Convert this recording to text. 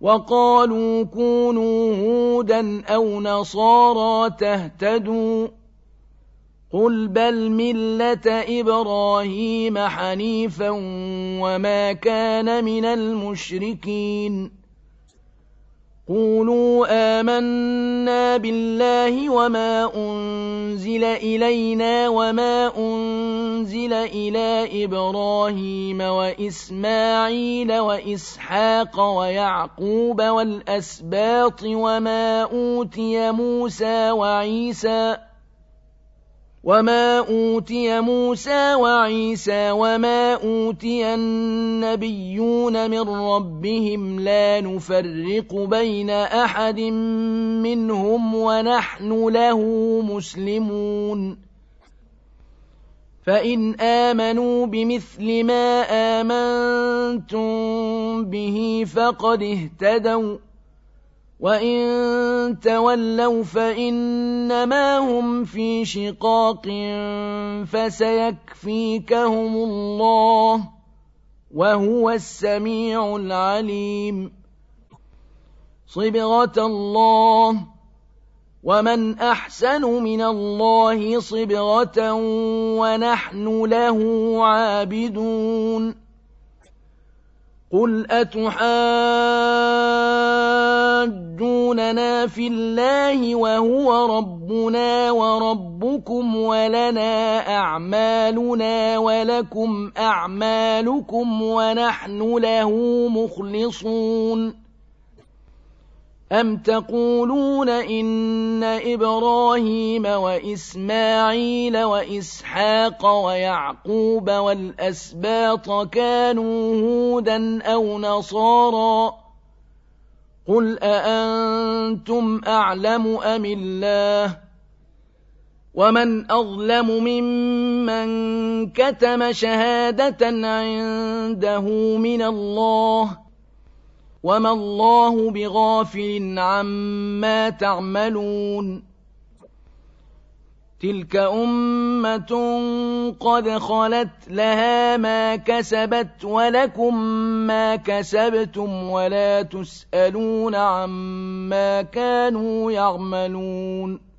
وقالوا كونوا هودا أو نصارى تهتدوا قل بل ملة إبراهيم حنيفا وما كان من المشركين قولوا آمنا بالله وما أنزل إلينا وما أنزل إلى إبراهيم وإسماعيل وإسحاق ويعقوب والأسباط وما أوتي موسى وعيسى وما أوتي النبيون من ربهم لا نفرق بين أحد منهم ونحن له مسلمون فإن آمنوا بمثل ما آمنتم به فقد اهتدوا وإن تولوا فإنما هم في شقاق فسيكفيكهم الله وهو السميع العليم صبغة الله ومن أحسن من الله صبغة ونحن له عابدون قل أتحاجوننا في الله وهو ربنا وربكم ولنا أعمالنا ولكم أعمالكم ونحن له مخلصون أم تقولون إن إبراهيم وإسماعيل وإسحاق ويعقوب والأسباط كانوا هودا أو نصارى قل أأنتم أعلم أم الله ومن أظلم ممن كتم شهادة عنده من الله وما الله بغافل عما تعملون تلك أمة قد خلت لها ما كسبت ولكم ما كسبتم ولا تسألون عما كانوا يعملون